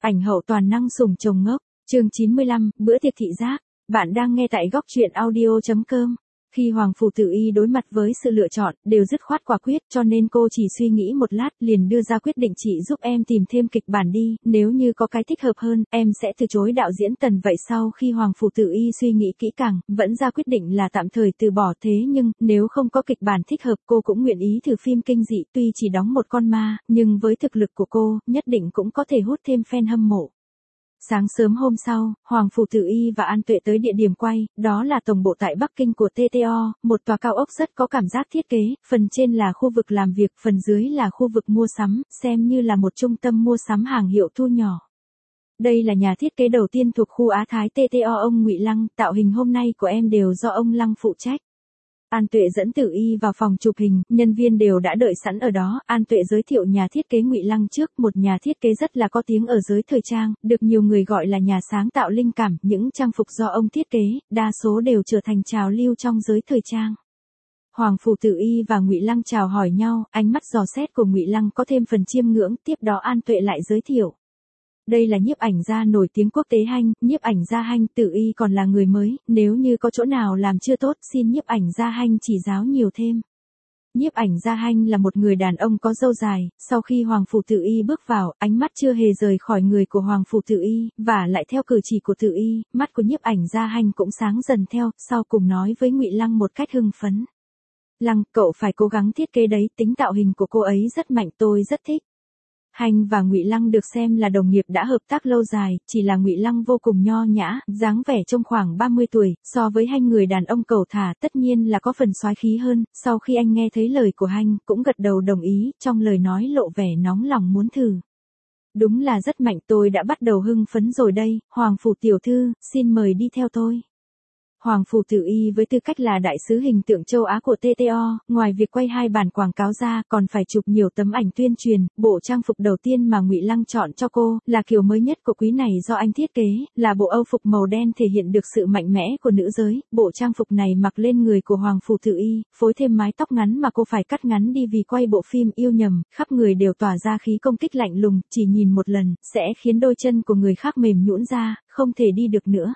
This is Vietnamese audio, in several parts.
Ảnh hậu toàn năng sủng chồng ngốc, chương 95, bữa tiệc thị giác. Bạn đang nghe tại góc truyện audio.com. Khi Hoàng Phủ Tử Y đối mặt với sự lựa chọn, đều dứt khoát quả quyết, cho nên cô chỉ suy nghĩ một lát, liền đưa ra quyết định chị giúp em tìm thêm kịch bản đi, nếu như có cái thích hợp hơn, em sẽ từ chối đạo diễn Tần. Vậy sau khi Hoàng Phủ Tử Y suy nghĩ kỹ càng, vẫn ra quyết định là tạm thời từ bỏ. Thế nhưng, nếu không có kịch bản thích hợp, cô cũng nguyện ý thử phim kinh dị, tuy chỉ đóng một con ma, nhưng với thực lực của cô, nhất định cũng có thể hút thêm fan hâm mộ. Sáng sớm hôm sau, Hoàng Phủ Tử Y và An Tuệ tới địa điểm quay, đó là tổng bộ tại Bắc Kinh của TTO, một tòa cao ốc rất có cảm giác thiết kế, phần trên là khu vực làm việc, phần dưới là khu vực mua sắm, xem như là một trung tâm mua sắm hàng hiệu thu nhỏ. Đây là nhà thiết kế đầu tiên thuộc khu Á Thái TTO ông Ngụy Lăng, tạo hình hôm nay của em đều do ông Lăng phụ trách. An Tuệ dẫn Tử Y vào phòng chụp hình, nhân viên đều đã đợi sẵn ở đó. An Tuệ giới thiệu nhà thiết kế Ngụy Lăng trước, một nhà thiết kế rất là có tiếng ở giới thời trang, được nhiều người gọi là nhà sáng tạo linh cảm, những trang phục do ông thiết kế, đa số đều trở thành trào lưu trong giới thời trang. Hoàng Phủ Tử Y và Ngụy Lăng chào hỏi nhau, ánh mắt dò xét của Ngụy Lăng có thêm phần chiêm ngưỡng, tiếp đó An Tuệ lại giới thiệu. Đây là nhiếp ảnh gia nổi tiếng quốc tế Hanh, nhiếp ảnh gia Hanh. Tử Y còn là người mới, nếu như có chỗ nào làm chưa tốt, xin nhiếp ảnh gia Hanh chỉ giáo nhiều thêm. Nhiếp ảnh gia Hanh là một người đàn ông có râu dài, sau khi Hoàng Phủ Tử Y bước vào, ánh mắt chưa hề rời khỏi người của Hoàng Phủ Tử Y, và lại theo cử chỉ của Tử Y, mắt của nhiếp ảnh gia Hanh cũng sáng dần theo, sau cùng nói với Ngụy Lăng một cách hưng phấn. Lăng, cậu phải cố gắng thiết kế đấy, tính tạo hình của cô ấy rất mạnh, tôi rất thích. Hanh và Ngụy Lăng được xem là đồng nghiệp đã hợp tác lâu dài, chỉ là Ngụy Lăng vô cùng nho nhã, dáng vẻ trông khoảng 30 tuổi, so với Hanh người đàn ông cẩu thả tất nhiên là có phần soái khí hơn. Sau khi anh nghe thấy lời của Hanh, cũng gật đầu đồng ý, trong lời nói lộ vẻ nóng lòng muốn thử. Đúng là rất mạnh, tôi đã bắt đầu hưng phấn rồi đây. Hoàng Phủ tiểu thư, xin mời đi theo tôi. Hoàng Phủ Tử Y với tư cách là đại sứ hình tượng châu Á của TTO, ngoài việc quay 2 bản quảng cáo ra, còn phải chụp nhiều tấm ảnh tuyên truyền. Bộ trang phục đầu tiên mà Ngụy Lăng chọn cho cô, là kiểu mới nhất của quý này do anh thiết kế, là bộ Âu phục màu đen thể hiện được sự mạnh mẽ của nữ giới. Bộ trang phục này mặc lên người của Hoàng Phủ Tử Y, phối thêm mái tóc ngắn mà cô phải cắt ngắn đi vì quay bộ phim Yêu Nhầm, khắp người đều tỏa ra khí công kích lạnh lùng, chỉ nhìn một lần, sẽ khiến đôi chân của người khác mềm nhũn ra, không thể đi được nữa.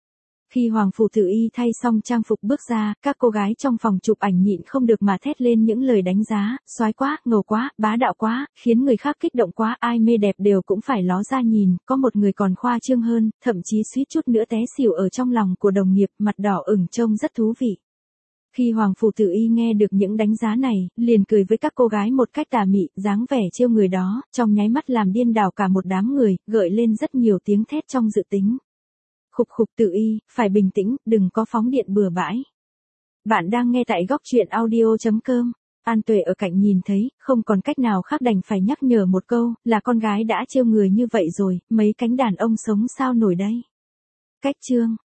Khi Hoàng Phủ Tử Y thay xong trang phục bước ra, các cô gái trong phòng chụp ảnh nhịn không được mà thét lên những lời đánh giá, soái quá, ngầu quá, bá đạo quá, khiến người khác kích động quá, ai mê đẹp đều cũng phải ló ra nhìn, có một người còn khoa trương hơn, thậm chí suýt chút nữa té xỉu ở trong lòng của đồng nghiệp, mặt đỏ ửng trông rất thú vị. Khi Hoàng Phủ Tử Y nghe được những đánh giá này, liền cười với các cô gái một cách tà mị, dáng vẻ trêu người đó, trong nháy mắt làm điên đảo cả một đám người, gợi lên rất nhiều tiếng thét trong dự tính. Khục khục Tử Y, phải bình tĩnh, đừng có phóng điện bừa bãi. Bạn đang nghe tại góc truyện audio.com. An Tuệ ở cạnh nhìn thấy, không còn cách nào khác đành phải nhắc nhở một câu, là con gái đã trêu người như vậy rồi, mấy cánh đàn ông sống sao nổi đây. Cách chương.